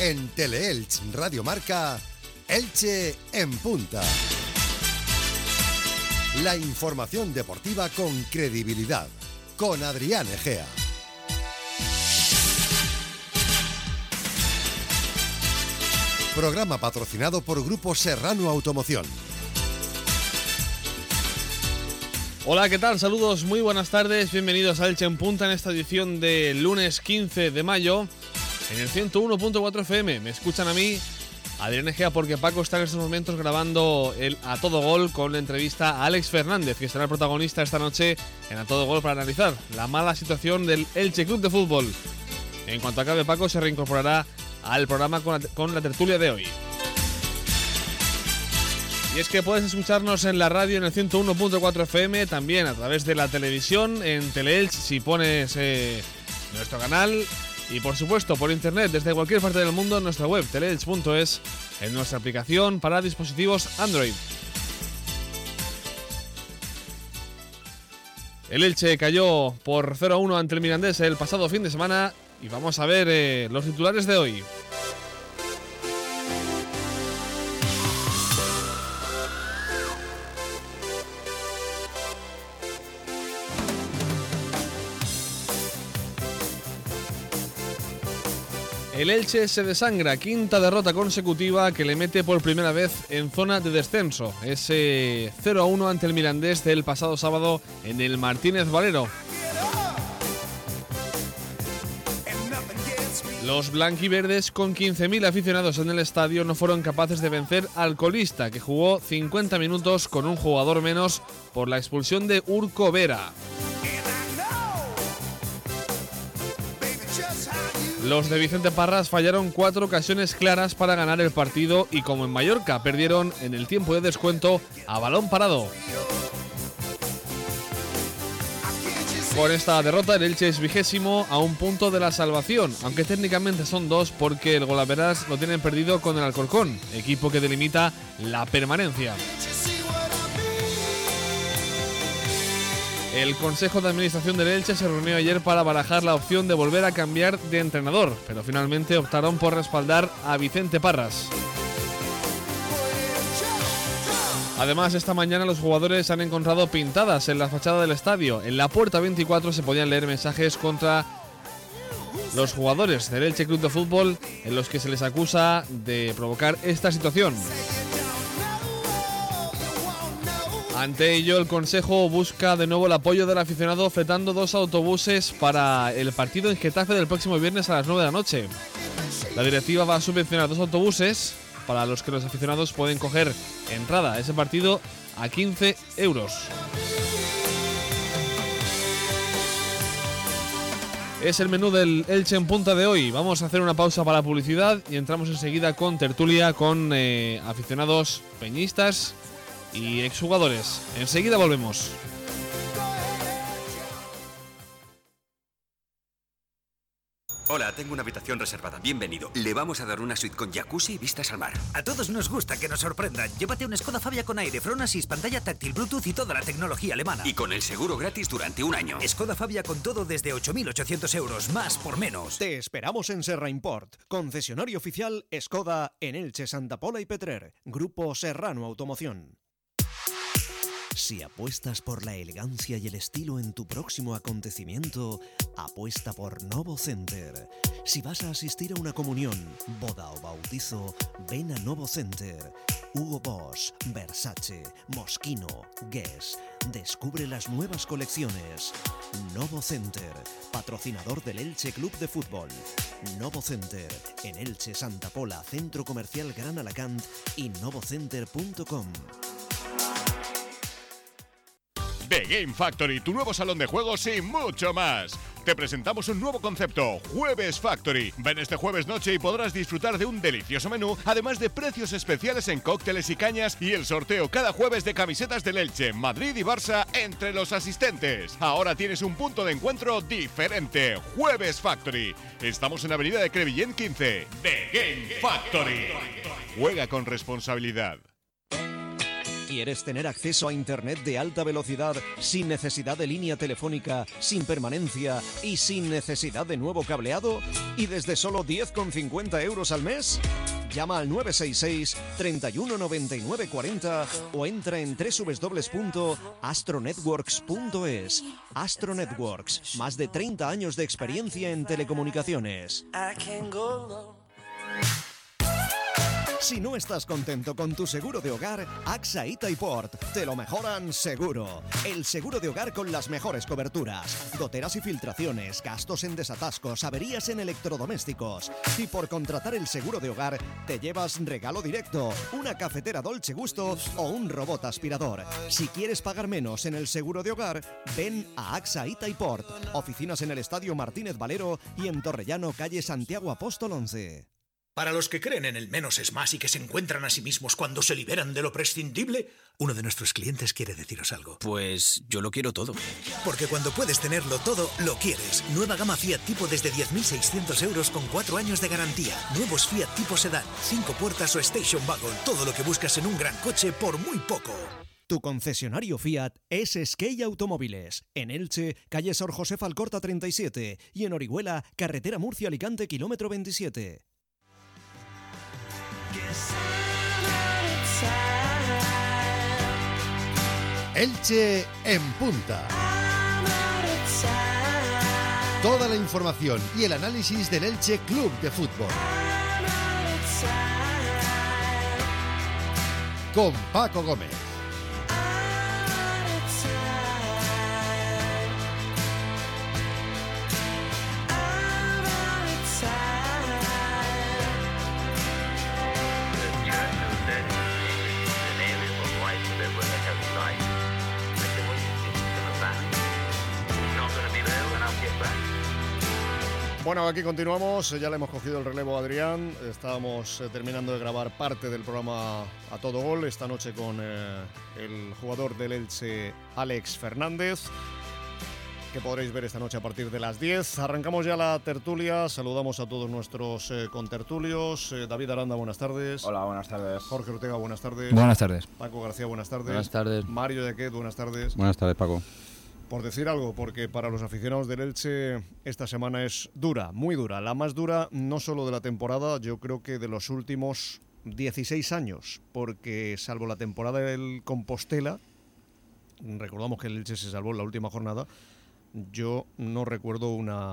En Teleelch Radio Marca, Elche en Punta. La información deportiva con credibilidad, con Adrián Egea. Programa patrocinado por Grupo Serrano Automoción. Hola, ¿qué tal? Saludos, muy buenas tardes, bienvenidos a Elche en Punta en esta edición de lunes 15 de mayo en el 101.4 FM. Me escuchan a mí, Adrián Egea, porque Paco está en estos momentos grabando el A Todo Gol con la entrevista a Alex Fernández, que será el protagonista esta noche en A Todo Gol para analizar la mala situación del Elche Club de Fútbol. En cuanto acabe Paco, se reincorporará al programa con la tertulia de hoy. Y es que puedes escucharnos en la radio en el 101.4 FM, también a través de la televisión, en Teleelch si pones nuestro canal, y por supuesto por internet desde cualquier parte del mundo en nuestra web teleelch.es, en nuestra aplicación para dispositivos Android. El Elche cayó por 0-1 ante el Mirandés el pasado fin de semana y vamos a ver los titulares de hoy. El Elche se desangra, quinta derrota consecutiva que le mete por primera vez en zona de descenso. Ese 0-1 ante el Mirandés del pasado sábado en el Martínez Valero. Los blanquiverdes, con 15.000 aficionados en el estadio, no fueron capaces de vencer al colista, que jugó 50 minutos con un jugador menos por la expulsión de Urco Vera. Los de Vicente Parras fallaron 4 ocasiones claras para ganar el partido y, como en Mallorca, perdieron en el tiempo de descuento a balón parado. Con esta derrota, el Elche es 20º a un punto de la salvación, aunque técnicamente son 2 porque el golaveras lo tienen perdido con el Alcorcón, equipo que delimita la permanencia. El Consejo de Administración del Elche se reunió ayer para barajar la opción de volver a cambiar de entrenador, pero finalmente optaron por respaldar a Vicente Parras. Además, esta mañana los jugadores han encontrado pintadas en la fachada del estadio. En la puerta 24 se podían leer mensajes contra los jugadores del Elche Club de Fútbol en los que se les acusa de provocar esta situación. Ante ello, el Consejo busca de nuevo el apoyo del aficionado, fletando 2 autobuses para el partido en Getafe del próximo viernes a las 9 de la noche. La directiva va a subvencionar 2 autobuses para los que los aficionados pueden coger entrada a ese partido a 15 euros. Es el menú del Elche en Punta de hoy. Vamos a hacer una pausa para publicidad y entramos enseguida con tertulia con aficionados peñistas y exjugadores. Enseguida volvemos. Hola, tengo una habitación reservada. Bienvenido. Le vamos a dar una suite con jacuzzi y vistas al mar. A todos nos gusta que nos sorprendan. Llévate un Skoda Fabia con aire, front assist, pantalla táctil, Bluetooth y toda la tecnología alemana. Y con el seguro gratis durante un año. Skoda Fabia con todo desde 8.800 euros, más por menos. Te esperamos en Serra Import, concesionario oficial Skoda en Elche, Santa Pola y Petrer. Grupo Serrano Automoción. Si apuestas por la elegancia y el estilo en tu próximo acontecimiento, apuesta por Novo Center. Si vas a asistir a una comunión, boda o bautizo, ven a Novo Center. Hugo Boss, Versace, Moschino, Guess. Descubre las nuevas colecciones. Novo Center, patrocinador del Elche Club de Fútbol. Novo Center, en Elche, Santa Pola, Centro Comercial Gran Alacant y novocenter.com. The Game Factory, tu nuevo salón de juegos y mucho más. Te presentamos un nuevo concepto, Jueves Factory. Ven este jueves noche y podrás disfrutar de un delicioso menú, además de precios especiales en cócteles y cañas y el sorteo cada jueves de camisetas del Elche, Madrid y Barça entre los asistentes. Ahora tienes un punto de encuentro diferente, Jueves Factory. Estamos en Avenida de Crevillent 15. The Game Factory. Juega con responsabilidad. ¿Quieres tener acceso a Internet de alta velocidad sin necesidad de línea telefónica, sin permanencia y sin necesidad de nuevo cableado? ¿Y desde solo 10,50 euros al mes? Llama al 966 31 99 40 o entra en www.astronetworks.es. Astro Networks, más de 30 años de experiencia en telecomunicaciones. Si no estás contento con tu seguro de hogar, AXA y Taiport te lo mejoran seguro. El seguro de hogar con las mejores coberturas. Goteras y filtraciones, gastos en desatascos, averías en electrodomésticos. Y por contratar el seguro de hogar, te llevas regalo directo, una cafetera Dolce Gusto o un robot aspirador. Si quieres pagar menos en el seguro de hogar, ven a AXA y Taiport. Oficinas en el Estadio Martínez Valero y en Torrellano, calle Santiago Apóstol 11. Para los que creen en el menos es más y que se encuentran a sí mismos cuando se liberan de lo prescindible, uno de nuestros clientes quiere deciros algo. Pues yo lo quiero todo. Porque cuando puedes tenerlo todo, lo quieres. Nueva gama Fiat Tipo desde 10.600 euros con 4 años de garantía. Nuevos Fiat Tipo Sedán, 5 puertas o Station Wagon. Todo lo que buscas en un gran coche por muy poco. Tu concesionario Fiat es Skey Automóviles. En Elche, calle Sor José Alcorta 37 y en Orihuela, carretera Murcia-Alicante, kilómetro 27. Elche en punta. Toda la información y el análisis del Elche Club de Fútbol. Con Paco Gómez. Bueno, aquí continuamos, ya le hemos cogido el relevo a Adrián, estábamos terminando de grabar parte del programa A Todo Gol, esta noche con el jugador del Elche, Alex Fernández, que podréis ver esta noche a partir de las 10. Arrancamos ya la tertulia, saludamos a todos nuestros contertulios. David Aranda, buenas tardes. Hola, buenas tardes. Jorge Ortega, buenas tardes. Buenas tardes. Paco García, buenas tardes. Buenas tardes. Mario Yaquet, buenas tardes. Buenas tardes, Paco. Por decir algo, porque para los aficionados del Elche esta semana es dura, muy dura. La más dura no solo de la temporada, yo creo que de los últimos 16 años, porque salvo la temporada del Compostela, recordamos que el Elche se salvó en la última jornada, yo no recuerdo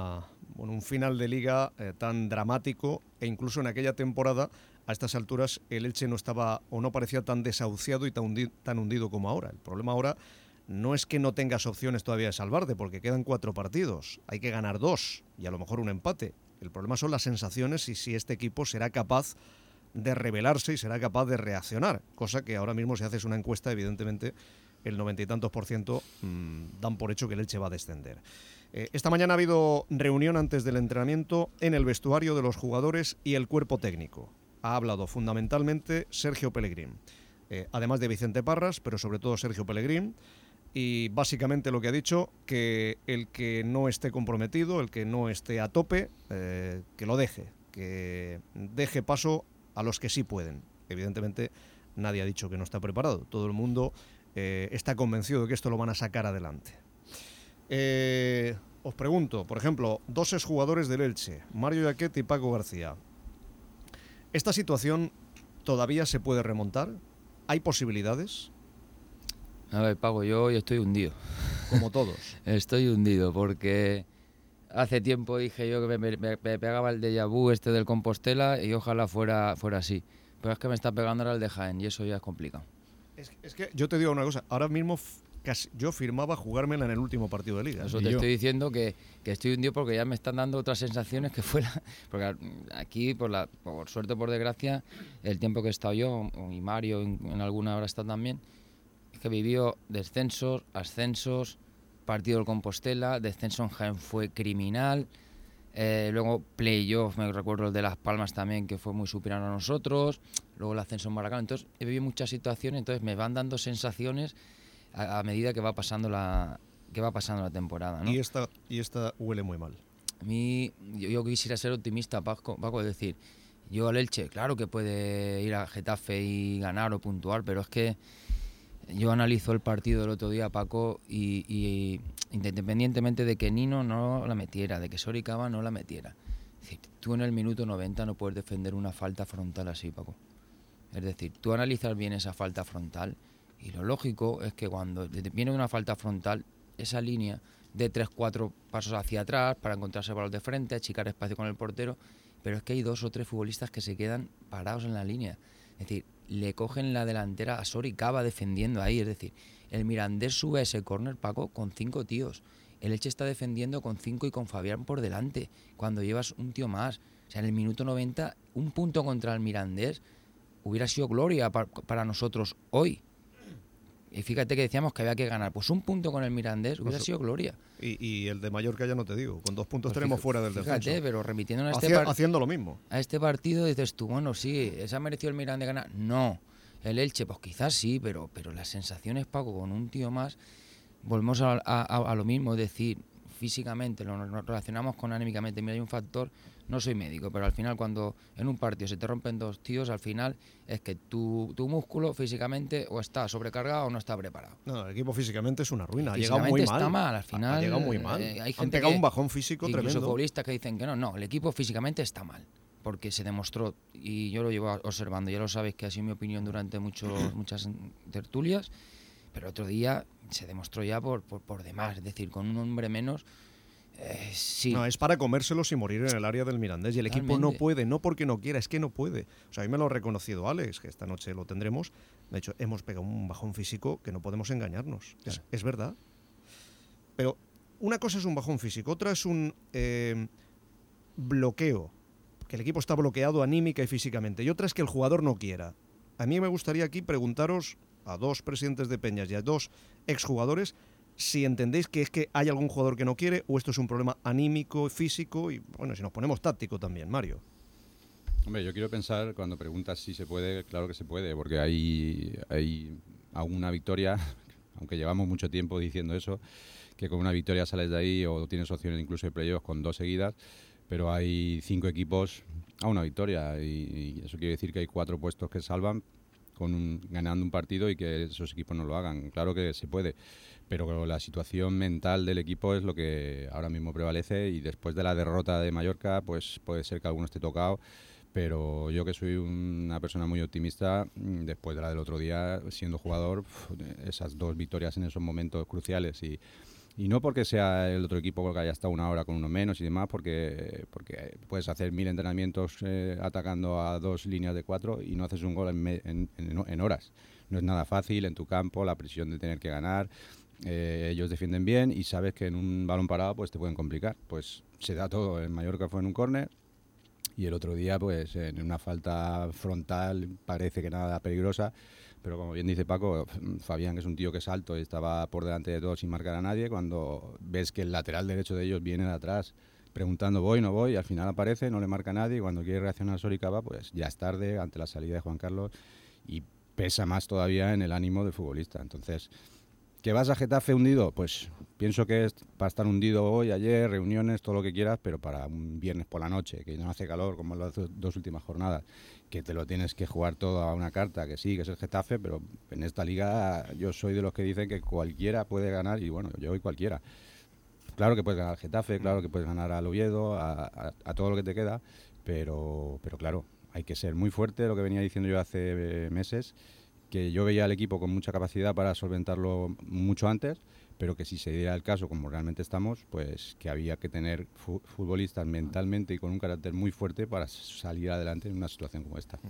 un final de liga tan dramático, e incluso en aquella temporada, a estas alturas, el Elche no estaba o no parecía tan desahuciado y tan hundido como ahora. El problema ahora no es que no tengas opciones todavía de salvarte, porque quedan 4 partidos, hay que ganar 2 y a lo mejor un empate. El problema son las sensaciones y si este equipo será capaz de rebelarse y será capaz de reaccionar, cosa que ahora mismo si haces una encuesta, evidentemente el 90 y tantos % dan por hecho que el Elche va a descender. Esta mañana ha habido reunión antes del entrenamiento en el vestuario de los jugadores y el cuerpo técnico. Ha hablado fundamentalmente Sergio Pellegrín, además de Vicente Parras, pero sobre todo Sergio Pellegrín. Y básicamente lo que ha dicho, que el que no esté comprometido, el que no esté a tope, que lo deje, que deje paso a los que sí pueden. Evidentemente nadie ha dicho que no está preparado, todo el mundo está convencido de que esto lo van a sacar adelante. Os pregunto, por ejemplo, 2 exjugadores del Elche, Mario Yaquet y Paco García. ¿Esta situación todavía se puede remontar? ¿Hay posibilidades? A ver, Paco, yo hoy estoy hundido. Como todos. Estoy hundido porque hace tiempo dije yo que me pegaba el déjà vu este del Compostela y ojalá fuera así. Pero es que me está pegando ahora el de Jaén y eso ya es complicado. Es que yo te digo una cosa, ahora mismo casi yo firmaba jugármela en el último partido de Liga. Eso te estoy diciendo que estoy hundido porque ya me están dando otras sensaciones que fuera. Porque aquí, por suerte o por desgracia, el tiempo que he estado yo, y Mario en alguna hora está también, que vivió descensos, ascensos, partido del Compostela, descenso en Jaén fue criminal, luego playoff, me recuerdo el de Las Palmas también, que fue muy superior a nosotros, luego el ascenso en Maracán, entonces he vivido muchas situaciones, entonces me van dando sensaciones a medida que va pasando la temporada, ¿no? Y esta huele muy mal. A mí, yo quisiera ser optimista, Paco, es decir, yo al Elche, claro que puede ir a Getafe y ganar o puntuar, pero es que yo analizo el partido del otro día, Paco, y independientemente de que Nino no la metiera, de que Soricaba no la metiera, es decir, tú en el minuto 90 no puedes defender una falta frontal así, Paco. Es decir, tú analizas bien esa falta frontal y lo lógico es que cuando viene una falta frontal, esa línea de 3-4 pasos hacia atrás para encontrarse balón de frente, achicar espacio con el portero, pero es que hay 2 o 3 futbolistas que se quedan parados en la línea. Es decir, le cogen la delantera a Soricaba defendiendo ahí. Es decir, el Mirandés sube a ese córner, Paco, con 5 tíos. El Elche está defendiendo con 5 y con Fabián por delante, cuando llevas un tío más. O sea, en el minuto 90, un punto contra el Mirandés hubiera sido gloria para nosotros hoy. Y fíjate que decíamos que había que ganar. Pues un punto con el Mirandés hubiera sido gloria. Y el de Mallorca ya no te digo. Con 2 puntos pues tenemos fuera del descenso. Fíjate, pero remitiendo a haciendo lo mismo. A este partido dices tú, bueno, sí, ¿se ha merecido el Mirandés ganar? No. El Elche, pues quizás sí, pero las sensaciones, Paco, con un tío más, volvemos a lo mismo. Es decir, físicamente nos relacionamos con anímicamente. Mira, hay un factor, no soy médico, pero al final cuando en un partido se te rompen 2 tíos, al final es que tu músculo físicamente o está sobrecargado o no está preparado. No, el equipo físicamente es una ruina, ha llegado muy mal. Está mal, al final. Ha llegado muy mal. Hay gente han pegado un bajón físico tremendo. Incluso futbolistas que dicen que no, el equipo físicamente está mal. Porque se demostró, y yo lo llevo observando, ya lo sabéis que ha sido mi opinión durante muchas tertulias, pero otro día se demostró ya por demás, es decir, con un hombre menos. Sí. No, es para comérselos y morir en el área del Mirandés. Y el equipo no puede, no porque no quiera, es que no puede. O sea, a mí me lo ha reconocido Alex, que esta noche lo tendremos. De hecho, hemos pegado un bajón físico que no podemos engañarnos. Claro. Es verdad. Pero una cosa es un bajón físico, otra es un bloqueo. Que el equipo está bloqueado anímica y físicamente. Y otra es que el jugador no quiera. A mí me gustaría aquí preguntaros a 2 presidentes de Peñas y a 2 exjugadores si entendéis que es que hay algún jugador que no quiere o esto es un problema anímico, físico y, bueno, si nos ponemos táctico también, Mario. Hombre, yo quiero pensar, cuando preguntas si se puede, claro que se puede, porque hay alguna victoria, aunque llevamos mucho tiempo diciendo eso, que con una victoria sales de ahí o tienes opciones incluso de playoffs con 2 seguidas, pero hay 5 equipos a una victoria y eso quiere decir que hay 4 puestos que salvan ganando un partido y que esos equipos no lo hagan. Claro que se puede, pero la situación mental del equipo es lo que ahora mismo prevalece y después de la derrota de Mallorca pues puede ser que alguno esté tocado, pero yo que soy una persona muy optimista, después de la del otro día siendo jugador, esas 2 victorias en esos momentos cruciales y no porque sea el otro equipo que haya estado una hora con uno menos y demás, porque puedes hacer 1000 entrenamientos atacando a 2 líneas de 4 y no haces un gol en horas. No es nada fácil en tu campo, la presión de tener que ganar. Ellos defienden bien y sabes que en un balón parado pues te pueden complicar. Pues se da todo. En Mallorca fue en un córner y el otro día pues en una falta frontal parece que nada peligrosa. Pero como bien dice Paco, Fabián, que es un tío que es alto y estaba por delante de todos sin marcar a nadie, cuando ves que el lateral derecho de ellos viene de atrás preguntando voy, no voy, y al final aparece, no le marca a nadie, y cuando quiere reaccionar Soricaba, pues ya es tarde ante la salida de Juan Carlos y pesa más todavía en el ánimo del futbolista. Entonces, ¿que vas a Getafe hundido? Pues pienso que es para estar hundido hoy, ayer, reuniones, todo lo que quieras, pero para un viernes por la noche, que no hace calor como en las 2 últimas jornadas, que te lo tienes que jugar todo a una carta, que sí, que es el Getafe, pero en esta liga yo soy de los que dicen que cualquiera puede ganar, y bueno, yo hoy cualquiera. Claro que puedes ganar al Getafe, claro que puedes ganar al Oviedo, a todo lo que te queda, pero claro, hay que ser muy fuerte, lo que venía diciendo yo hace meses, que yo veía al equipo con mucha capacidad para solventarlo mucho antes, pero que si se diera el caso, como realmente estamos, pues que había que tener futbolistas mentalmente y con un carácter muy fuerte para salir adelante en una situación como esta.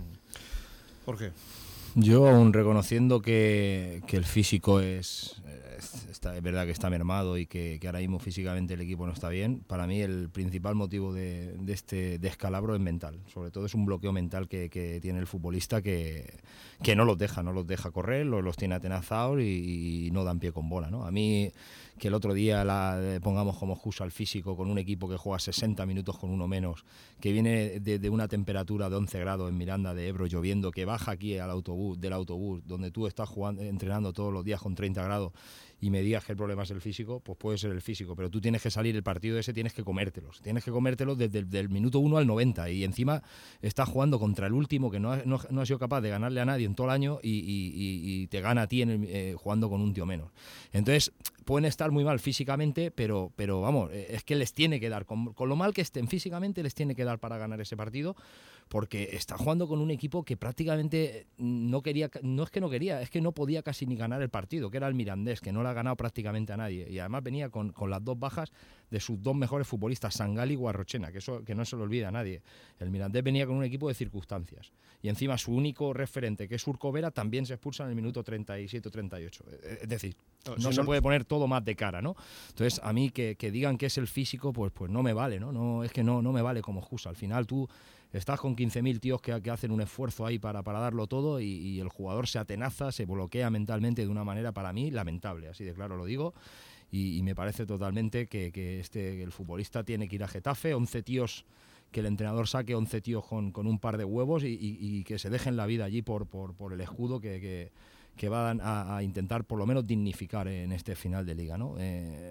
Jorge. Yo, aún reconociendo que el físico es verdad que está mermado y que ahora mismo físicamente el equipo no está bien, para mí el principal motivo de este descalabro es mental. Sobre todo es un bloqueo mental que tiene el futbolista que no los deja correr, los tiene atenazados y no dan pie con bola, ¿no? A mí, que el otro día pongamos como excusa al físico con un equipo que juega 60 minutos con uno menos, que viene de una temperatura de 11 grados en Miranda de Ebro lloviendo, que baja aquí al autobús autobús, donde tú estás entrenando todos los días con 30 grados y me digas que el problema es el físico, pues puede ser el físico, pero tú tienes que salir el partido ese, tienes que comértelos desde el minuto 1 al 90 y encima estás jugando contra el último que no ha sido capaz de ganarle a nadie en todo el año y te gana a ti jugando con un tío menos. Entonces pueden estar muy mal físicamente, pero vamos, es que les tiene que dar, con lo mal que estén físicamente, les tiene que dar para ganar ese partido, porque está jugando con un equipo que prácticamente es que no podía casi ni ganar el partido, que era el Mirandés, que no le ha ganado prácticamente a nadie, y además venía con las dos bajas de sus dos mejores futbolistas, Sangal y Guarrochena, que no se lo olvida a nadie. El Mirandés venía con un equipo de circunstancias, y encima su único referente, que es Urco Vera, también se expulsa en el minuto 37 o 38. Es decir, no se puede poner todo más de cara, ¿no? Entonces, a mí que digan que es el físico, pues no me vale, ¿no? Es que no me vale como excusa. Al final tú estás con 15.000 tíos que hacen un esfuerzo ahí para darlo todo y el jugador se atenaza, se bloquea mentalmente de una manera, para mí, lamentable, así de claro lo digo, y me parece totalmente que el futbolista tiene que ir a Getafe, 11 tíos, que el entrenador saque 11 tíos con un par de huevos y que se dejen la vida allí por el escudo que van a intentar por lo menos dignificar en este final de liga, ¿no?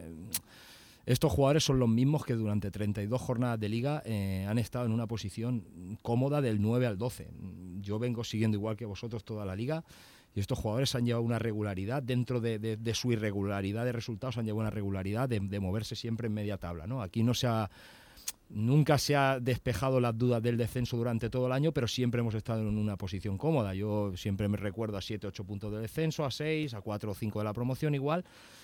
Estos jugadores son los mismos que durante 32 jornadas de liga han estado en una posición cómoda del 9 al 12. Yo vengo siguiendo igual que vosotros toda la liga y estos jugadores han llevado una regularidad dentro de su irregularidad de resultados, han llevado una regularidad de moverse siempre en media tabla, ¿no? Aquí nunca se ha despejado las dudas del descenso durante todo el año, pero siempre hemos estado en una posición cómoda. Yo siempre me recuerdo a 7 o 8 puntos de descenso, a 6, a 4 o 5 de la promoción igual.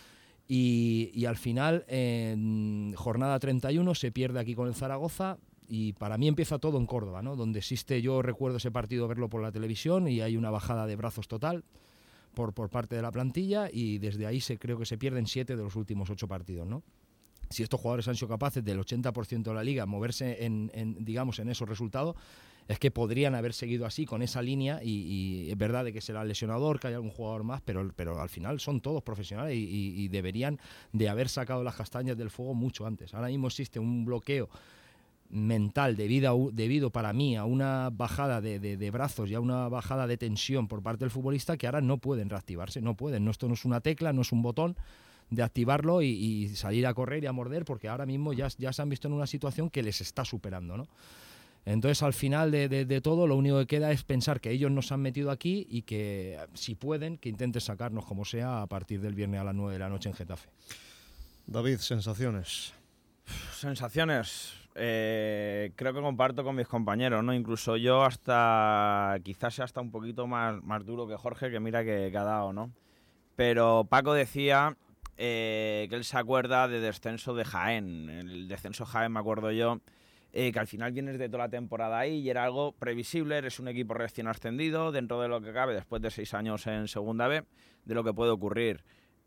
Y al final, en jornada 31, se pierde aquí con el Zaragoza y para mí empieza todo en Córdoba, ¿no? Donde existe, yo recuerdo ese partido verlo por la televisión y hay una bajada de brazos total por parte de la plantilla y desde ahí creo que se pierden 7 de los últimos 8 partidos, ¿no? Si estos jugadores han sido capaces del 80% de la liga moverse en esos resultados, es que podrían haber seguido así, con esa línea, y es verdad de que será el lesionador, que hay algún jugador más, pero al final son todos profesionales y deberían de haber sacado las castañas del fuego mucho antes. Ahora mismo existe un bloqueo mental debido para mí a una bajada de brazos y a una bajada de tensión por parte del futbolista que ahora no pueden reactivarse, no pueden. Esto no es una tecla, no es un botón de activarlo y salir a correr y a morder, porque ahora mismo ya se han visto en una situación que les está superando, ¿no? Entonces, al final de todo, lo único que queda es pensar que ellos nos han metido aquí y que, si pueden, que intenten sacarnos como sea a partir del viernes a las 9 de la noche en Getafe. David, sensaciones. Sensaciones. Creo que comparto con mis compañeros, ¿no? Incluso yo quizás sea hasta un poquito más duro que Jorge, que mira que ha dado, ¿no? Pero Paco decía que él se acuerda de descenso de Jaén. El descenso Jaén, me acuerdo yo, que al final vienes de toda la temporada ahí y era algo previsible, eres un equipo recién ascendido, dentro de lo que cabe, después de 6 años en Segunda B, de lo que puede ocurrir.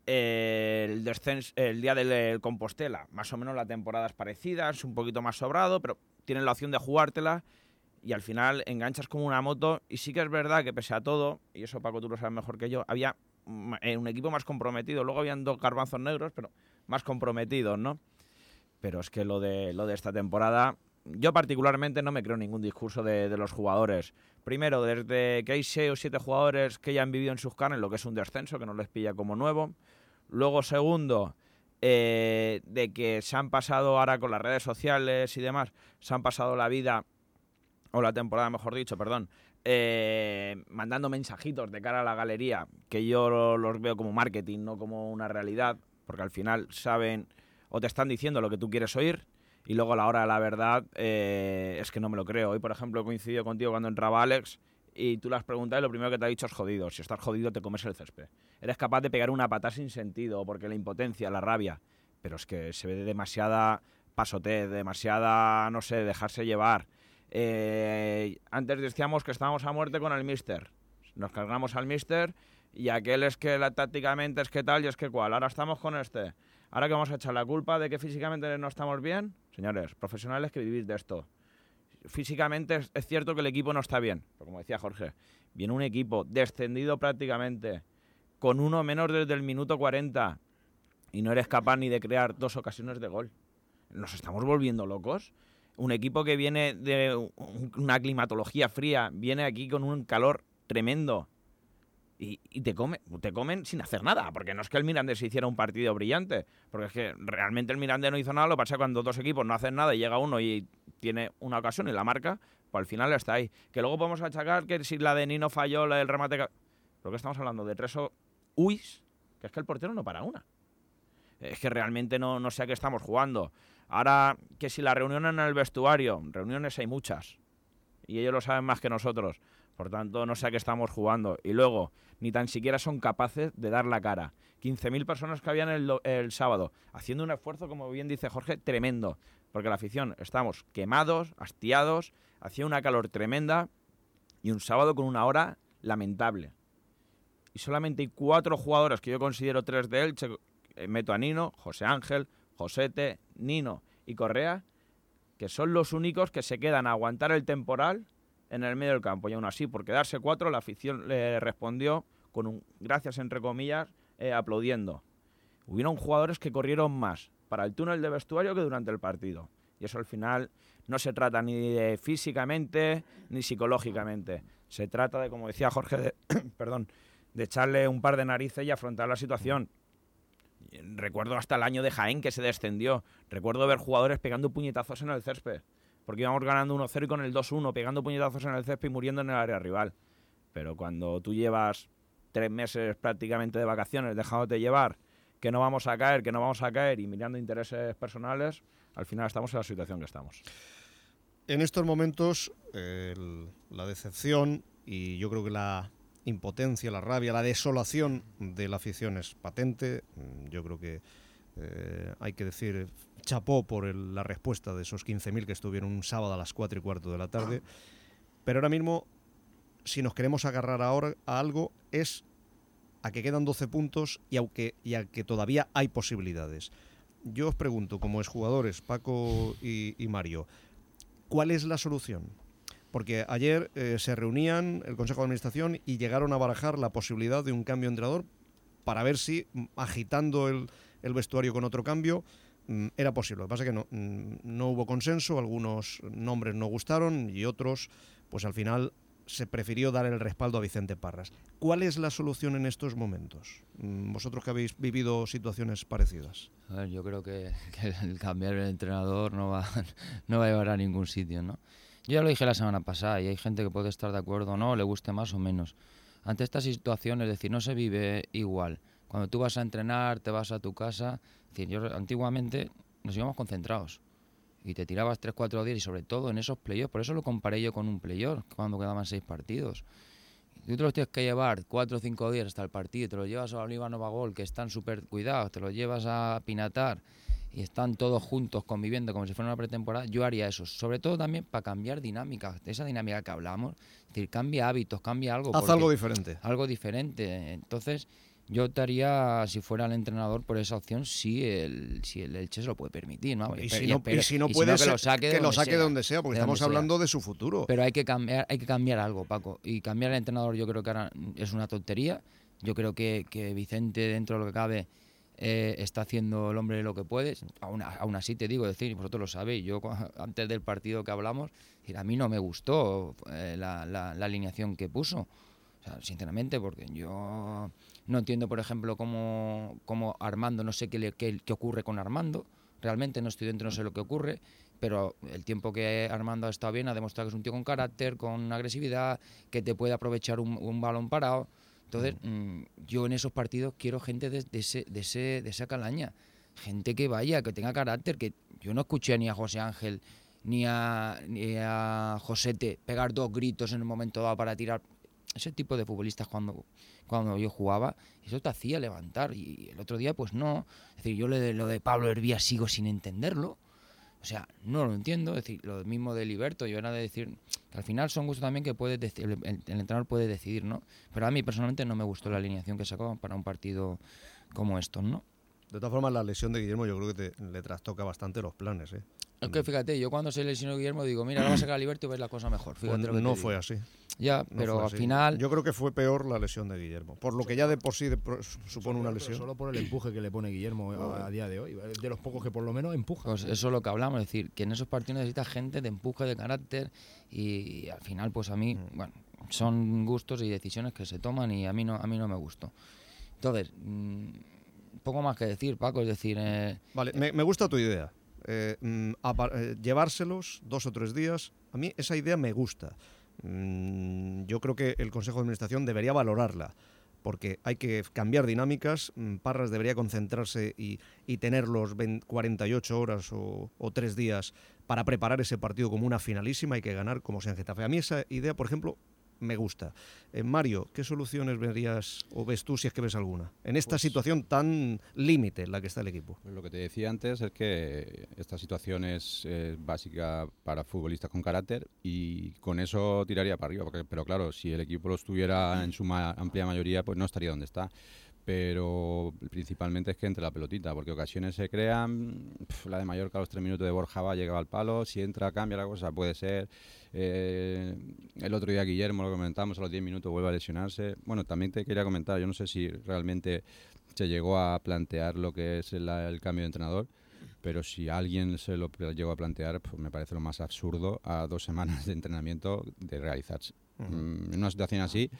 El día del Compostela, más o menos la temporada es parecida, es un poquito más sobrado, pero tienes la opción de jugártela y al final enganchas como una moto. Y sí que es verdad que pese a todo, y eso Paco tú lo sabes mejor que yo, había un equipo más comprometido. Luego habían 2 garbanzos negros, pero más comprometidos, ¿no? Pero es que lo de esta temporada, yo particularmente no me creo ningún discurso de los jugadores. Primero, desde que hay 6 o 7 jugadores que ya han vivido en sus carnes lo que es un descenso, que no les pilla como nuevo. Luego, segundo, de que se han pasado ahora con las redes sociales y demás, se han pasado la vida, o la temporada mejor dicho, perdón, mandando mensajitos de cara a la galería, que yo los veo como marketing, no como una realidad, porque al final saben o te están diciendo lo que tú quieres oír, y luego a la hora de la verdad es que no me lo creo. Hoy, por ejemplo, he coincidido contigo cuando entraba Alex y tú le has preguntado y lo primero que te ha dicho es jodido. Si estás jodido te comes el césped. Eres capaz de pegar una patada sin sentido porque la impotencia, la rabia, pero es que se ve demasiada pasotez, demasiada, no sé, dejarse llevar. Antes decíamos que estábamos a muerte con el míster. Nos cargamos al míster y aquel es que tácticamente es que tal y es que cual. Ahora estamos con este. Ahora que vamos a echar la culpa de que físicamente no estamos bien. Señores, profesionales que vivís de esto. Físicamente es cierto que el equipo no está bien, pero como decía Jorge, viene un equipo descendido prácticamente, con uno menos desde el minuto 40 y no eres capaz ni de crear 2 ocasiones de gol. ¿Nos estamos volviendo locos? Un equipo que viene de una climatología fría, viene aquí con un calor tremendo y te comen sin hacer nada, porque no es que el Mirandés hiciera un partido brillante, porque es que realmente el Mirandés no hizo nada. Lo que pasa es que cuando dos equipos no hacen nada y llega uno y tiene una ocasión y la marca, pues al final está ahí. Que luego podemos achacar que si la de Nino falló, la del remate... Pero que estamos hablando de 3 uis, que es que el portero no para una. Es que realmente no sé a qué estamos jugando. Ahora, que si la reunión en el vestuario, reuniones hay muchas, y ellos lo saben más que nosotros. Por tanto, no sé a qué estamos jugando. Y luego, ni tan siquiera son capaces de dar la cara. 15.000 personas que habían el sábado, haciendo un esfuerzo, como bien dice Jorge, tremendo. Porque la afición, estamos quemados, hastiados, hacía una calor tremenda y un sábado con una hora lamentable. Y solamente hay 4 jugadores, que yo considero 3 de Elche, meto a Nino, José Ángel, Josete, Nino y Correa, que son los únicos que se quedan a aguantar el temporal en el medio del campo. Y aún así, por quedarse 4, la afición le respondió con un gracias, entre comillas, aplaudiendo. Hubieron jugadores que corrieron más para el túnel de vestuario que durante el partido. Y eso al final no se trata ni de físicamente ni psicológicamente. Se trata de, como decía Jorge, de echarle un par de narices y afrontar la situación. Recuerdo hasta el año de Jaén, que se descendió. Recuerdo ver jugadores pegando puñetazos en el césped, porque íbamos ganando 1-0 y con el 2-1 pegando puñetazos en el césped y muriendo en el área rival. Pero cuando tú llevas 3 meses prácticamente de vacaciones dejándote llevar, que no vamos a caer y mirando intereses personales, al final estamos en la situación que estamos. En estos momentos la decepción y yo creo que la impotencia, la rabia, la desolación de la afición es patente. Yo creo que hay que decir chapó por la respuesta de esos 15.000 que estuvieron un sábado a las 4:15 de la tarde. Pero ahora mismo, si nos queremos agarrar ahora a algo, es a que quedan 12 puntos y a que todavía hay posibilidades. Yo os pregunto, como exjugadores, Paco y Mario, ¿cuál es la solución? Porque ayer se reunían el Consejo de Administración y llegaron a barajar la posibilidad de un cambio de entrenador para ver si, agitando el vestuario con otro cambio, era posible. Lo que pasa es que no hubo consenso, algunos nombres no gustaron y otros, pues al final se prefirió dar el respaldo a Vicente Parras. ¿Cuál es la solución en estos momentos? Vosotros que habéis vivido situaciones parecidas. A ver, yo creo que el cambiar el entrenador no va a llevar a ningún sitio, ¿no? Yo ya lo dije la semana pasada y hay gente que puede estar de acuerdo o no, le guste más o menos. Ante esta situación, es decir, no se vive igual. Cuando tú vas a entrenar, te vas a tu casa, es decir, antiguamente nos íbamos concentrados y te tirabas 3-4 días y sobre todo en esos playoffs, por eso lo comparé yo con un playoff cuando quedaban 6 partidos. Tú te los tienes que llevar 4 o 5 días hasta el partido, te los llevas a Oliva Nova Gol, que están súper cuidados, te los llevas a Pinatar y están todos juntos conviviendo como si fuera una pretemporada. Yo haría eso, sobre todo también para cambiar dinámica, esa dinámica que hablamos, es decir, cambia hábitos, cambia algo. Haz algo diferente. Algo diferente. Entonces, yo optaría, si fuera el entrenador, por esa opción, si el Elche se lo puede permitir, ¿no? Y si no puede, que lo saque de donde sea, porque estamos hablando de su futuro. Pero hay que cambiar algo, Paco. Y cambiar el entrenador yo creo que ahora es una tontería. Yo creo que Vicente, dentro de lo que cabe, está haciendo el hombre lo que puede. Aún así te digo, decir, vosotros lo sabéis, yo antes del partido que hablamos, a mí no me gustó la alineación que puso. O sea, sinceramente, porque yo no entiendo, por ejemplo, cómo Armando, no sé qué ocurre con Armando, realmente no estoy dentro, no sé lo que ocurre, pero el tiempo que Armando ha estado bien ha demostrado que es un tío con carácter, con agresividad, que te puede aprovechar un balón parado. Entonces, yo en esos partidos quiero gente de esa calaña, gente que vaya, que tenga carácter, que yo no escuché ni a José Ángel ni a Josete pegar 2 gritos en el momento dado para tirar. Ese tipo de futbolistas cuando yo jugaba, eso te hacía levantar. Y el otro día, pues no. Es decir, yo lo de Pablo Hervía sigo sin entenderlo. O sea, no lo entiendo. Es decir, lo mismo de Liberto. Yo era de decir que al final son gustos también que el entrenador puede decidir, ¿no? Pero a mí personalmente no me gustó la alineación que sacó para un partido como estos, ¿no? De todas formas, la lesión de Guillermo yo creo que le trastoca bastante los planes, ¿eh? Es que fíjate, yo cuando se lesionó Guillermo digo, mira, ahora va a sacar a Liberto y ves la cosa mejor. Fíjate pues no fue así. Ya, no pero fue al así. final... Yo creo que fue peor la lesión de Guillermo, por lo que ya de por sí supone una lesión. Solo por el empuje que le pone Guillermo a día de hoy, de los pocos que por lo menos empuja. Pues eso es lo que hablamos, es decir, que en esos partidos necesitas gente de empuje, de carácter y al final, pues a mí, bueno, son gustos y decisiones que se toman y a mí no me gustó. Entonces, poco más que decir, Paco, es decir... Vale, me gusta tu idea. Llevárselos 2 o 3 días, a mí esa idea me gusta. Yo creo que el Consejo de Administración debería valorarla, porque hay que cambiar dinámicas. Parras debería concentrarse y tener los 48 horas o 3 días para preparar ese partido como una finalísima. Hay que ganar como sea en Getafe. A mí esa idea, por ejemplo, me gusta. Mario, ¿qué soluciones verías o ves tú, si es que ves alguna, en esta situación tan límite en la que está el equipo? Pues lo que te decía antes es que esta situación es básica para futbolistas con carácter y con eso tiraría para arriba, pero claro, si el equipo lo estuviera en su amplia mayoría, pues no estaría donde está. Pero principalmente es que entre la pelotita, porque ocasiones se crean, la de Mallorca a los 3 minutos de Borja va, llegaba al palo, si entra cambia la cosa, puede ser. El otro día Guillermo, lo comentamos, a los 10 minutos vuelve a lesionarse. Bueno, también te quería comentar, yo no sé si realmente se llegó a plantear lo que es el cambio de entrenador, pero si alguien se lo llegó a plantear, pues me parece lo más absurdo a 2 semanas de entrenamiento de realizarse. En una situación así,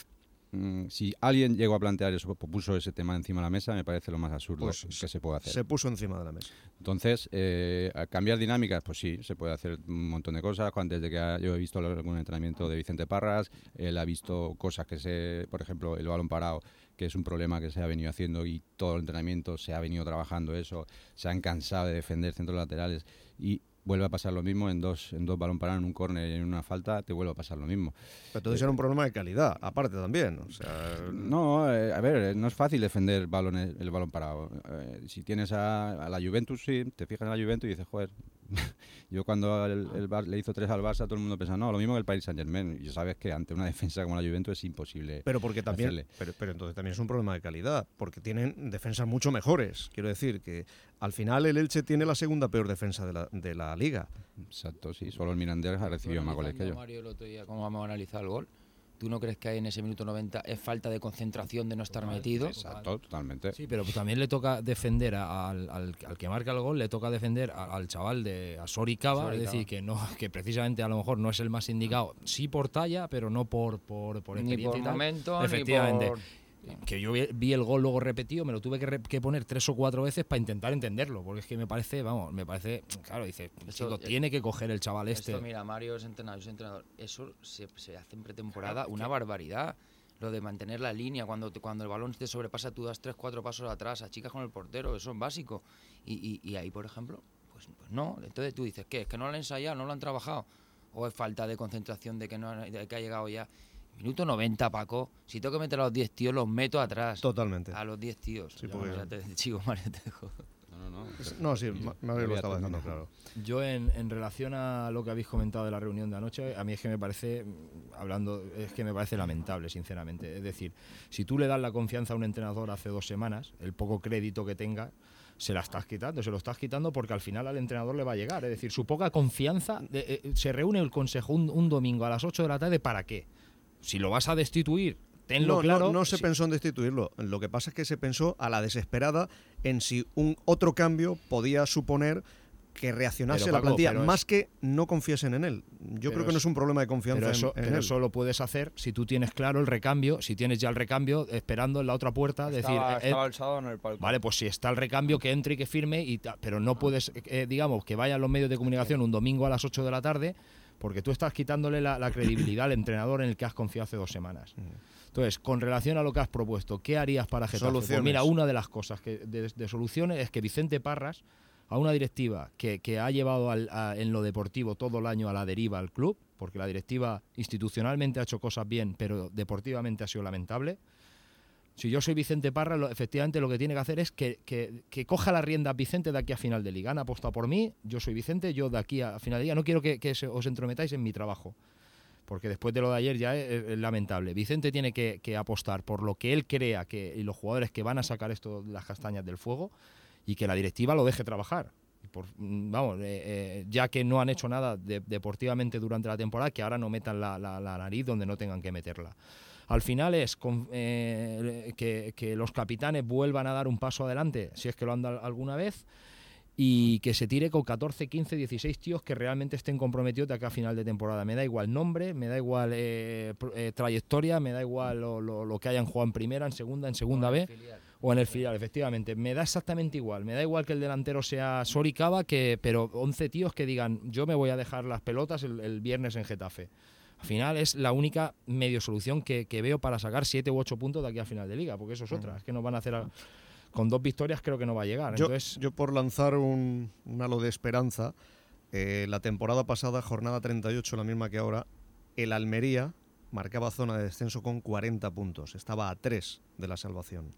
si alguien llegó a plantear eso, puso ese tema encima de la mesa, me parece lo más absurdo que se puede hacer. Se puso encima de la mesa. Entonces, cambiar dinámicas, pues sí, se puede hacer un montón de cosas. Desde que yo he visto algún entrenamiento de Vicente Parras, él ha visto cosas por ejemplo, el balón parado, que es un problema que se ha venido haciendo y todo el entrenamiento se ha venido trabajando eso, se han cansado de defender centros laterales y vuelve a pasar lo mismo en dos balón parados, en un córner y en una falta, te vuelve a pasar lo mismo. Pero entonces era un problema de calidad, aparte también. O sea... No, a ver, no es fácil defender el balón parado. Si tienes a la Juventus, sí, te fijas en la Juventus y dices, joder, yo cuando le hizo 3 al Barça, todo el mundo piensa, no, lo mismo que el Paris Saint-Germain. Y sabes que ante una defensa como la Juventus es imposible. Pero porque también, pero entonces también es un problema de calidad, porque tienen defensas mucho mejores. Quiero decir que al final el Elche tiene la segunda peor defensa de la Liga. Exacto, sí, solo el Mirandés ha recibido más goles que yo. Mario, el otro día, ¿cómo vamos a analizar el gol? ¿Tú no crees que ahí en ese minuto 90 es falta de concentración de no estar metido? Exacto, totalmente. Sí, pero pues también le toca defender al que marca el gol, le toca defender al chaval a Soricaba, es decir, que precisamente a lo mejor no es el más indicado, sí por talla, pero no por experiencia. Ni por momento, efectivamente. ni por... Que yo vi el gol luego repetido, me lo tuve que poner 3 o 4 veces para intentar entenderlo, porque es que me parece, claro, dice, chico, tiene que coger el chaval este. Esto, mira, Mario es entrenador, yo soy entrenador, eso se hace en pretemporada, una barbaridad. Lo de mantener la línea, cuando el balón te sobrepasa, tú das 3-4 pasos atrás, achicas con el portero, eso es básico. Y ahí, por ejemplo, pues no. Entonces tú dices, ¿qué? ¿Es que no lo han ensayado, no lo han trabajado? ¿O es falta de concentración de que ha llegado ya? Minuto 90, Paco. Si tengo que meter a los 10 tíos, los meto atrás. Totalmente. A los 10 tíos. Sí, porque... Chico, Mario, te dejo. No, sí, Mario lo estaba dejando claro. Yo, en relación a lo que habéis comentado de la reunión de anoche, a mí es que me parece lamentable, sinceramente. Es decir, si tú le das la confianza a un entrenador hace 2 semanas, el poco crédito que tenga, se lo estás quitando porque al final al entrenador le va a llegar. Es decir, su poca confianza, se reúne el consejo un domingo a las 8 de la tarde, ¿para qué? Si lo vas a destituir, tenlo claro. No se pensó en destituirlo. Lo que pasa es que se pensó a la desesperada en si un otro cambio podía suponer que reaccionase la plantilla, más que no confiesen en él. Yo creo que no es un problema de confianza en él. Eso lo puedes hacer si tú tienes claro el recambio, si tienes ya el recambio esperando en la otra puerta. Estaba el sábado en el palco. Vale, pues si está el recambio, que entre y que firme, pero no puedes, digamos, que vayan los medios de comunicación un domingo a las 8 de la tarde, porque tú estás quitándole la credibilidad al entrenador en el que has confiado hace 2 semanas. Entonces, con relación a lo que has propuesto, ¿qué harías para Getafe? Pues mira, una de las cosas de soluciones es que Vicente Parras, a una directiva que ha llevado en lo deportivo todo el año a la deriva al club, porque la directiva institucionalmente ha hecho cosas bien, pero deportivamente ha sido lamentable. Si yo soy Vicente Parras, efectivamente lo que tiene que hacer es que coja las riendas Vicente de aquí a final de liga. Han apostado por mí, yo soy Vicente, yo de aquí a final de liga no quiero que os entrometáis en mi trabajo, porque después de lo de ayer ya es lamentable. Vicente tiene que apostar por lo que él crea y los jugadores que van a sacar esto las castañas del fuego, y que la directiva lo deje trabajar. Ya que no han hecho nada deportivamente durante la temporada, que ahora no metan la nariz donde no tengan que meterla. Al final es que los capitanes vuelvan a dar un paso adelante, si es que lo han dado alguna vez, y que se tire con 14, 15, 16 tíos que realmente estén comprometidos de acá a final de temporada. Me da igual nombre, me da igual trayectoria, me da igual lo que hayan jugado en primera, en segunda B o en el filial, efectivamente. Me da exactamente igual. Me da igual que el delantero sea Sori Cava, pero 11 tíos que digan yo me voy a dejar las pelotas el viernes en Getafe. Al final es la única medio solución que veo para sacar 7 u 8 puntos de aquí a final de liga, porque eso es otra. Es que nos van a hacer... Con 2 victorias creo que no va a llegar. Yo por lanzar un halo de esperanza, la temporada pasada, jornada 38, la misma que ahora, el Almería marcaba zona de descenso con 40 puntos. Estaba a 3 de la salvación.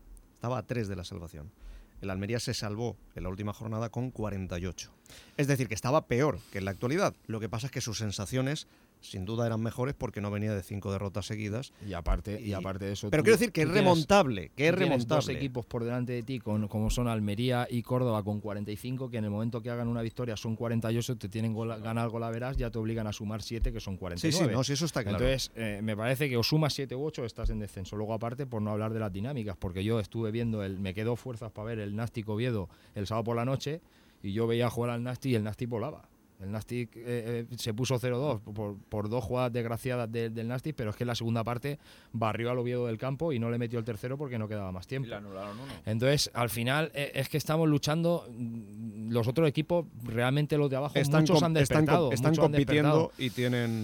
El Almería se salvó en la última jornada con 48. Es decir, que estaba peor que en la actualidad. Lo que pasa es que sus sensaciones sin duda eran mejores porque no venía de 5 derrotas seguidas. Y aparte de eso... Pero quiero decir que es remontable, Tienes 2 equipos por delante de ti, como son Almería y Córdoba con 45, que en el momento que hagan una victoria son 48, te tienen ganar golaveras, ya te obligan a sumar 7, que son 49. Sí, eso está claro. Entonces, me parece que o sumas 7 u 8 estás en descenso. Luego, aparte, por no hablar de las dinámicas, porque yo estuve viendo, me quedó fuerzas para ver el Nástic Oviedo el sábado por la noche, y yo veía jugar al Nástic y el Nástic volaba. El Nástic se puso 0-2 por 2 jugadas desgraciadas del Nástic, pero es que en la segunda parte barrió al Oviedo del campo y no le metió el tercero porque no quedaba más tiempo. Y le anularon uno. Entonces, al final, es que estamos luchando. Los otros equipos, realmente los de abajo, muchos han despertado. Están compitiendo y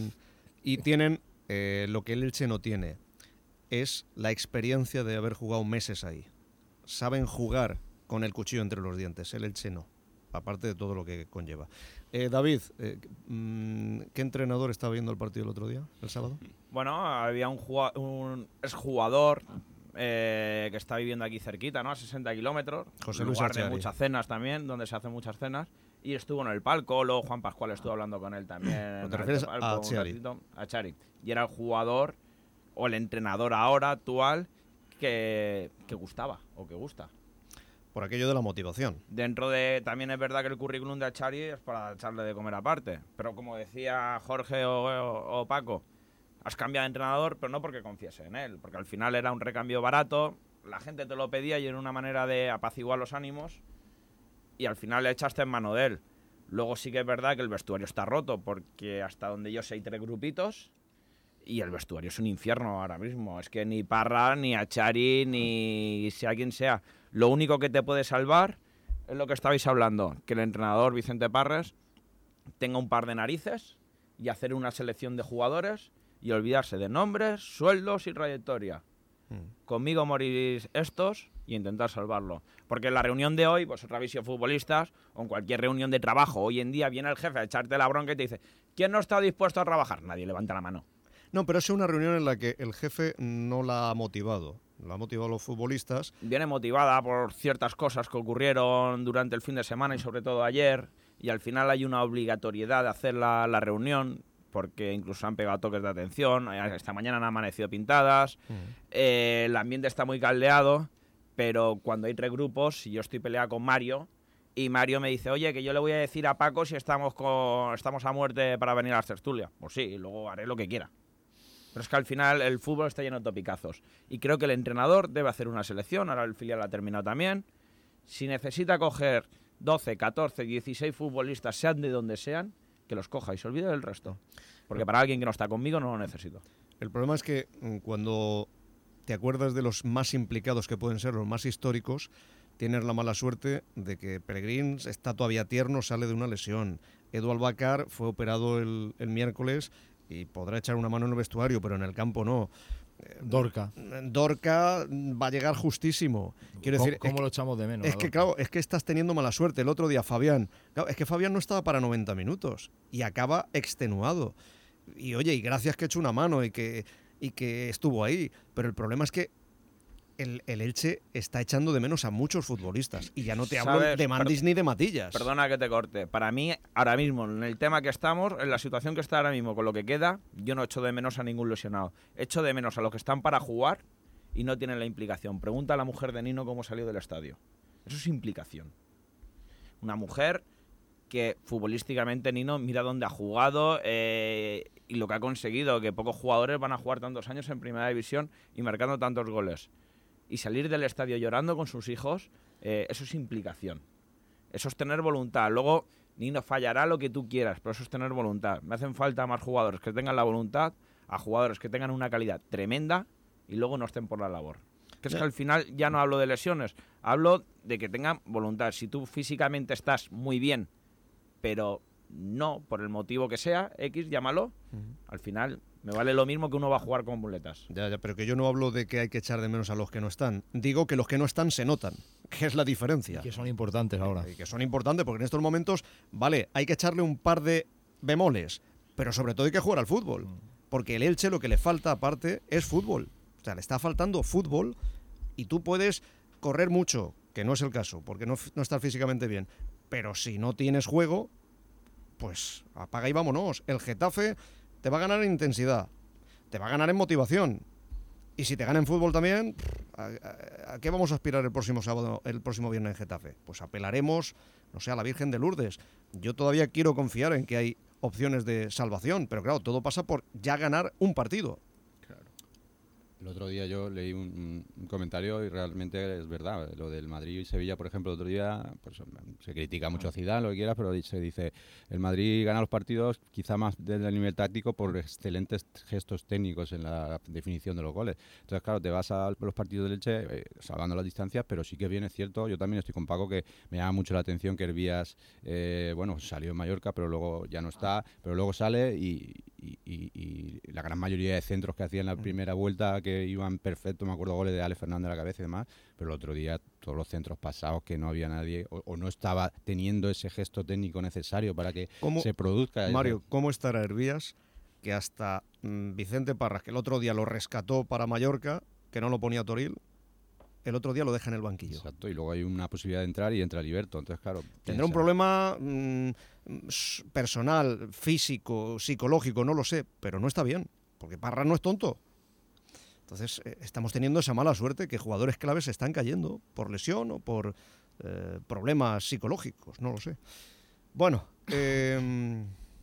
tienen lo que el Elche no tiene. Es la experiencia de haber jugado meses ahí. Saben jugar con el cuchillo entre los dientes. El Elche no. Aparte de todo lo que conlleva. David, ¿qué entrenador estaba viendo el partido el otro día, el sábado? Bueno, había un exjugador que está viviendo aquí cerquita, ¿no? A 60 kilómetros. José Luis lugar de Achari. muchas cenas también, donde se hacen muchas cenas. Y estuvo en el palco, luego Juan Pascual estuvo hablando con él también. ¿Te refieres a Achari? A Achari. Y era el jugador o el entrenador ahora actual que gustaba o que gusta. Por aquello de la motivación. Dentro de... También es verdad que el currículum de Achari es para echarle de comer aparte. Pero como decía Jorge o Paco, has cambiado de entrenador, pero no porque confiese en él. Porque al final era un recambio barato, la gente te lo pedía y era una manera de apaciguar los ánimos. Y al final le echaste en mano de él. Luego sí que es verdad que el vestuario está roto, porque hasta donde yo sé hay 3 grupitos. Y el vestuario es un infierno ahora mismo. Es que ni Parra, ni Achari, ni sea quien sea. Lo único que te puede salvar es lo que estabais hablando, que el entrenador Vicente Parres tenga un par de narices y hacer una selección de jugadores y olvidarse de nombres, sueldos y trayectoria. Conmigo morís estos y intentar salvarlo. Porque en la reunión de hoy, vosotros habéis sido futbolistas, o en cualquier reunión de trabajo, hoy en día viene el jefe a echarte la bronca y te dice ¿quién no está dispuesto a trabajar? Nadie levanta la mano. No, pero es una reunión en la que el jefe no la ha motivado. La ha motivado a los futbolistas. Viene motivada por ciertas cosas que ocurrieron durante el fin de semana y sobre todo ayer. Y al final hay una obligatoriedad de hacer la reunión, porque incluso han pegado toques de atención. Esta mañana han amanecido pintadas. El ambiente está muy caldeado, pero cuando hay 3 grupos, y yo estoy peleado con Mario, y Mario me dice, oye, que yo le voy a decir a Paco si estamos a muerte para venir a las tertulias. Pues sí, luego haré lo que quiera. Pero es que al final el fútbol está lleno de topicazos. Y creo que el entrenador debe hacer una selección. Ahora el filial ha terminado también. Si necesita coger 12, 14, 16 futbolistas, sean de donde sean, que los coja y se olvide del resto. Porque para alguien que no está conmigo no lo necesito. El problema es que cuando te acuerdas de los más implicados, que pueden ser los más históricos, tienes la mala suerte de que Pellegrín está todavía tierno, sale de una lesión. Edu Albacar fue operado el miércoles y podrá echar una mano en el vestuario, pero en el campo no. Dorca va a llegar justísimo. Quiero decir, ¿Cómo lo echamos de menos? Es que, claro, es que estás teniendo mala suerte. El otro día, Fabián. Claro, es que Fabián no estaba para 90 minutos y acaba extenuado. Y oye, y gracias que echó una mano y que estuvo ahí. Pero el problema es que el Elche está echando de menos a muchos futbolistas. Y ya no te hablo de Mandis ni de Matillas. Perdona que te corte. Para mí, ahora mismo, en el tema que estamos, en la situación que está ahora mismo, con lo que queda, yo no echo de menos a ningún lesionado. Echo de menos a los que están para jugar y no tienen la implicación. Pregunta a la mujer de Nino cómo salió del estadio. Eso es implicación. Una mujer que futbolísticamente Nino mira dónde ha jugado y lo que ha conseguido, que pocos jugadores van a jugar tantos años en Primera División y marcando tantos goles. Y salir del estadio llorando con sus hijos, eso es implicación. Eso es tener voluntad. Luego, Nino, fallará lo que tú quieras, pero eso es tener voluntad. Me hacen falta más jugadores que tengan la voluntad, a jugadores que tengan una calidad tremenda y luego no estén por la labor. Que es que al final ya no hablo de lesiones, hablo de que tengan voluntad. Si tú físicamente estás muy bien, pero no, por el motivo que sea, X, llámalo, al final me vale lo mismo que uno va a jugar con muletas. Ya, pero que yo no hablo de que hay que echar de menos a los que no están. Digo que los que no están se notan, que es la diferencia. Y que son importantes ahora. Y que son importantes porque en estos momentos, vale, hay que echarle un par de bemoles, pero sobre todo hay que jugar al fútbol. Porque el Elche lo que le falta aparte es fútbol. O sea, le está faltando fútbol y tú puedes correr mucho, que no es el caso, porque no estás físicamente bien. Pero si no tienes juego, pues apaga y vámonos. El Getafe te va a ganar en intensidad, te va a ganar en motivación. Y si te gana en fútbol también, ¿a qué vamos a aspirar el próximo sábado, el próximo viernes en Getafe? Pues apelaremos, no sé, a la Virgen de Lourdes. Yo todavía quiero confiar en que hay opciones de salvación, pero claro, todo pasa por ya ganar un partido. El otro día yo leí un comentario y realmente es verdad. Lo del Madrid y Sevilla, por ejemplo, el otro día pues, se critica mucho a Zidane, lo que quieras, pero se dice el Madrid gana los partidos quizá más desde el nivel táctico por excelentes gestos técnicos en la definición de los goles. Entonces, claro, te vas a los partidos del Elche salvando las distancias, pero sí que bien es cierto, yo también estoy con Paco, que me llama mucho la atención que Hervías, salió en Mallorca, pero luego ya no está, pero luego sale y la gran mayoría de centros que hacía en la primera vuelta que iban perfectos, me acuerdo goles de Alex Fernández a la cabeza y demás, pero el otro día todos los centros pasados que no había nadie o no estaba teniendo ese gesto técnico necesario para que se produzca. Mario, ¿cómo estará Hervías que hasta Vicente Parras, que el otro día lo rescató para Mallorca, que no lo ponía Toril, el otro día lo deja en el banquillo? Exacto, y luego hay una posibilidad de entrar y entra Liberto, entonces claro... Tendrá un problema personal, físico, psicológico, no lo sé, pero no está bien, porque Parras no es tonto. Entonces estamos teniendo esa mala suerte que jugadores claves se están cayendo por lesión o por problemas psicológicos, no lo sé. Bueno, que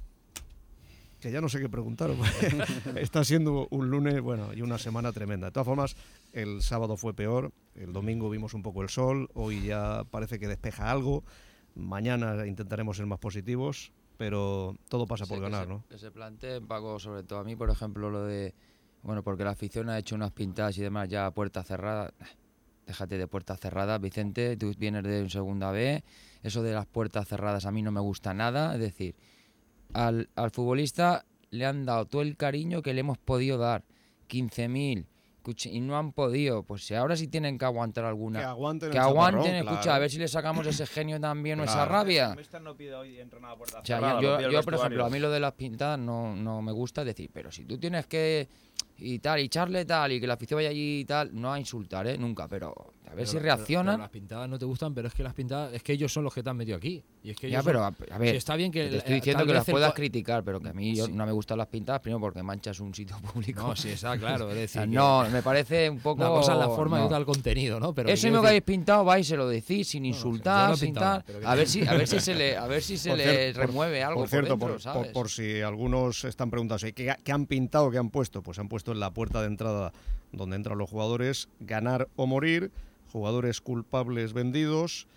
ya no sé qué preguntar. Está siendo un lunes, y una semana tremenda. De todas formas, el sábado fue peor, el domingo vimos un poco el sol, hoy ya parece que despeja algo, mañana intentaremos ser más positivos, pero todo pasa por ganar, ¿no? Que se plantee, Paco, sobre todo a mí, por ejemplo, lo de... Bueno, porque la afición ha hecho unas pintadas y demás ya a puerta cerrada. Déjate de puertas cerradas, Vicente, tú vienes de segunda B, eso de las puertas cerradas a mí no me gusta nada, es decir, al futbolista le han dado todo el cariño que le hemos podido dar, 15.000, y no han podido, pues si ahora sí tienen que aguantar alguna. Que aguanten, escucha, claro. A ver si le sacamos ese genio también o esa rabia. No pide hoy entrenada a puerta O sea, cerrada, yo por ejemplo, a mí lo de las pintadas no me gusta decir, pero si tú tienes que y tal, y echarle tal, y que la afición vaya allí y tal, no a insultar, nunca, pero a ver si reaccionan. Pero las pintadas no te gustan, pero es que las pintadas, es que ellos son los que te han metido aquí. Y es que ya, pero a ver, si está bien que te estoy diciendo que las puedas criticar, pero que a mí no me gustan las pintadas, primero porque manchas un sitio público. No, sí, está claro. Es decir, no, me parece un poco... Una cosa es la forma y otra el contenido, ¿no? Pero eso mismo que habéis pintado, vais y se lo decís sin insultar, sin tal. A ver si se le remueve algo por cierto, dentro, ¿sabes? Por si algunos están preguntando, ¿qué han pintado, qué han puesto? Pues han puesto en la puerta de entrada donde entran los jugadores, ganar o morir, jugadores culpables vendidos,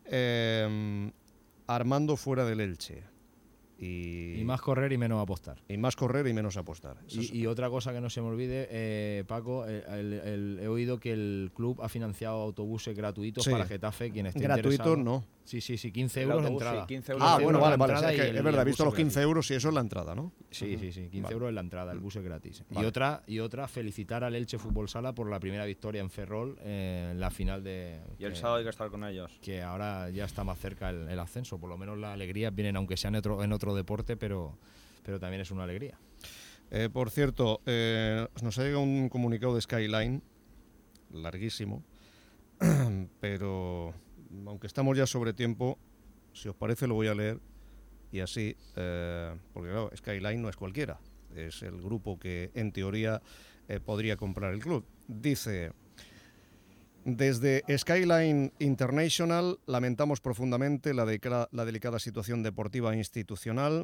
Armando fuera del Elche. Y más correr y menos apostar. Y más correr y menos apostar. Y otra cosa que no se me olvide, Paco, he oído que el club ha financiado autobuses gratuitos para Getafe, quien esté gratuitos interesado. No. Sí, 15 euros la entrada. 15 euros vale. Es verdad, he visto los 15 euros y eso es la entrada, ¿no? Sí, 15 euros es la entrada, el bus es gratis. Vale. Y otra, felicitar al Elche Fútbol Sala por la primera victoria en Ferrol en la final de... Y el sábado hay que estar con ellos. Que ahora ya está más cerca el ascenso, por lo menos la alegría vienen, aunque sea en otro deporte, pero también es una alegría. Por cierto, nos ha llegado un comunicado de Skyline, larguísimo, pero aunque estamos ya sobre tiempo, si os parece lo voy a leer y así, porque claro, Skyline no es cualquiera, es el grupo que en teoría podría comprar el club. Dice: desde Skyline International lamentamos profundamente la delicada situación deportiva e institucional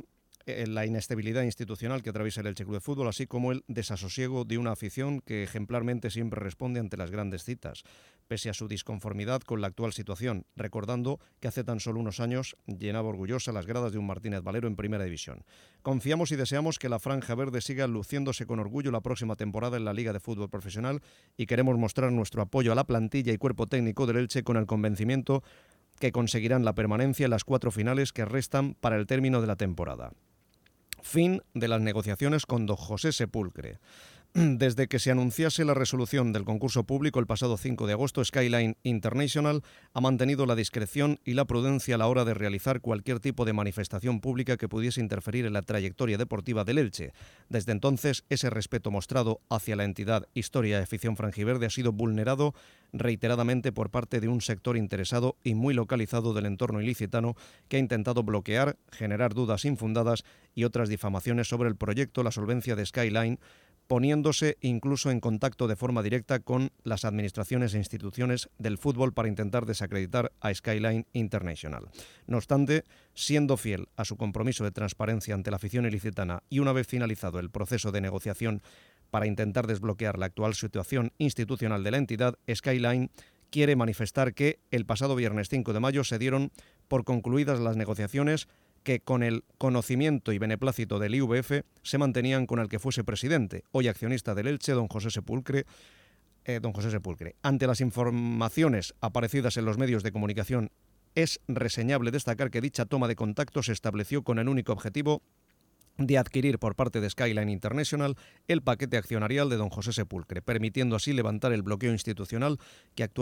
la inestabilidad institucional que atraviesa el Elche Club de Fútbol, así como el desasosiego de una afición que ejemplarmente siempre responde ante las grandes citas, pese a su disconformidad con la actual situación, recordando que hace tan solo unos años llenaba orgullosa las gradas de un Martínez Valero en Primera División. Confiamos y deseamos que la franja verde siga luciéndose con orgullo la próxima temporada en la Liga de Fútbol Profesional y queremos mostrar nuestro apoyo a la plantilla y cuerpo técnico del Elche con el convencimiento que conseguirán la permanencia en las 4 finales que restan para el término de la temporada. Fin de las negociaciones con don José Sepulcre. Desde que se anunciase la resolución del concurso público el pasado 5 de agosto, Skyline International ha mantenido la discreción y la prudencia a la hora de realizar cualquier tipo de manifestación pública que pudiese interferir en la trayectoria deportiva del Elche. Desde entonces, ese respeto mostrado hacia la entidad Historia y Afición Franjiverde ha sido vulnerado reiteradamente por parte de un sector interesado y muy localizado del entorno ilicitano que ha intentado bloquear, generar dudas infundadas y otras difamaciones sobre el proyecto, la solvencia de Skyline, poniéndose incluso en contacto de forma directa con las administraciones e instituciones del fútbol para intentar desacreditar a Skyline International. No obstante, siendo fiel a su compromiso de transparencia ante la afición ilicitana y una vez finalizado el proceso de negociación para intentar desbloquear la actual situación institucional de la entidad, Skyline quiere manifestar que el pasado viernes 5 de mayo se dieron por concluidas las negociaciones que con el conocimiento y beneplácito del IVF se mantenían con el que fuese presidente, hoy accionista del Elche, don José Sepulcre. Ante las informaciones aparecidas en los medios de comunicación, es reseñable destacar que dicha toma de contacto se estableció con el único objetivo de adquirir por parte de Skyline International el paquete accionarial de don José Sepulcre, permitiendo así levantar el bloqueo institucional que actualmente